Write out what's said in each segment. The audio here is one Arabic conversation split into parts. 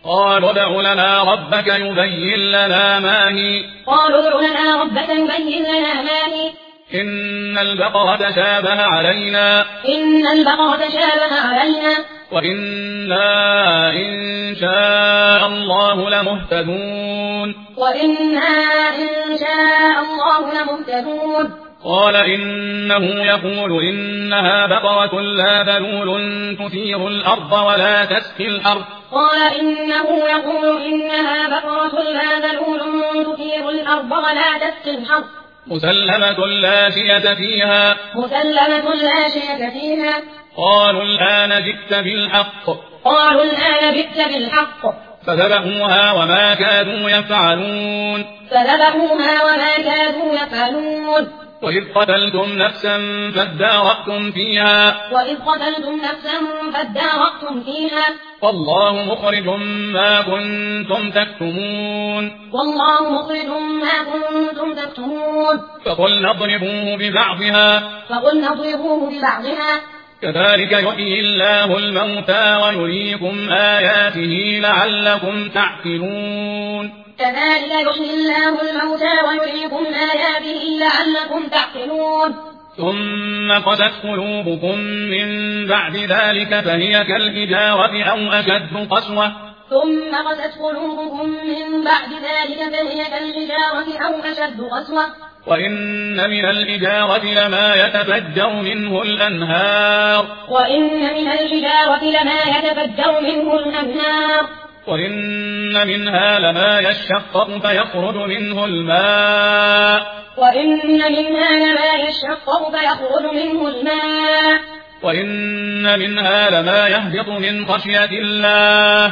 قالوا ادع لنا ربك يبين لنا ما هي إن البقرة تشابه علينا وإنا إن شاء الله لمهتدون قال إنه يقول إنها بقرة لا ذلول تثير الأرض ولا تسقي الحرث مسلمة لا شية فيها قالوا الآن جئت بالحق فذبحوها وما كادوا يفعلون وإذ قتلتم نفسا فادارأتم فيها والله مخرج ما كنتم تكتمون فقلنا اضربوه ببعضها كذلك يحيي الله الموتى ويريكم آياته لعلكم تعقلون ثم قست قلوبكم من بعد ذلك فهي كالحجارة أو أشد قسوة وإن من الحجارة لما يتفجر منه الأنهار وإن منها لما يشقق فيخرج منه الماء وإن منها لما يهبط من خشية الله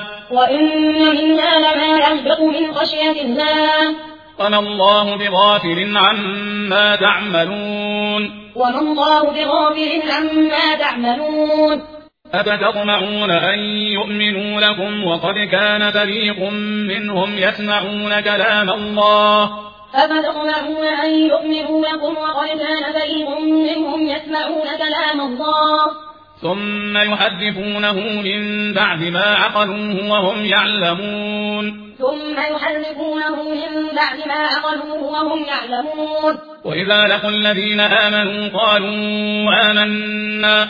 وما الله بغافل عما تعملون أفتطمعون أن يؤمنوا لكم وقد كان فريق منهم يسمعون كلام الله ثم يحرفونه من بعد ما عقلوه وهم يعلمون وإذا لقوا الذين آمنوا قالوا آمنا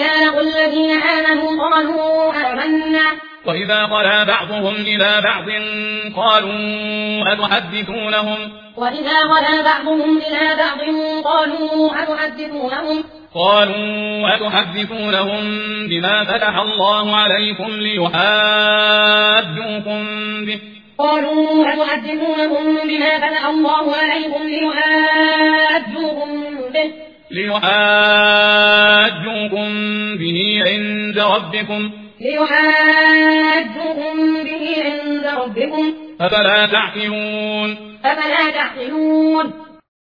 وإذا خلا بعضهم إلى بعض قالوا أتحدثونهم بما فتح الله عليكم ليحاجوكم به عند ربكم أفلا تعقلون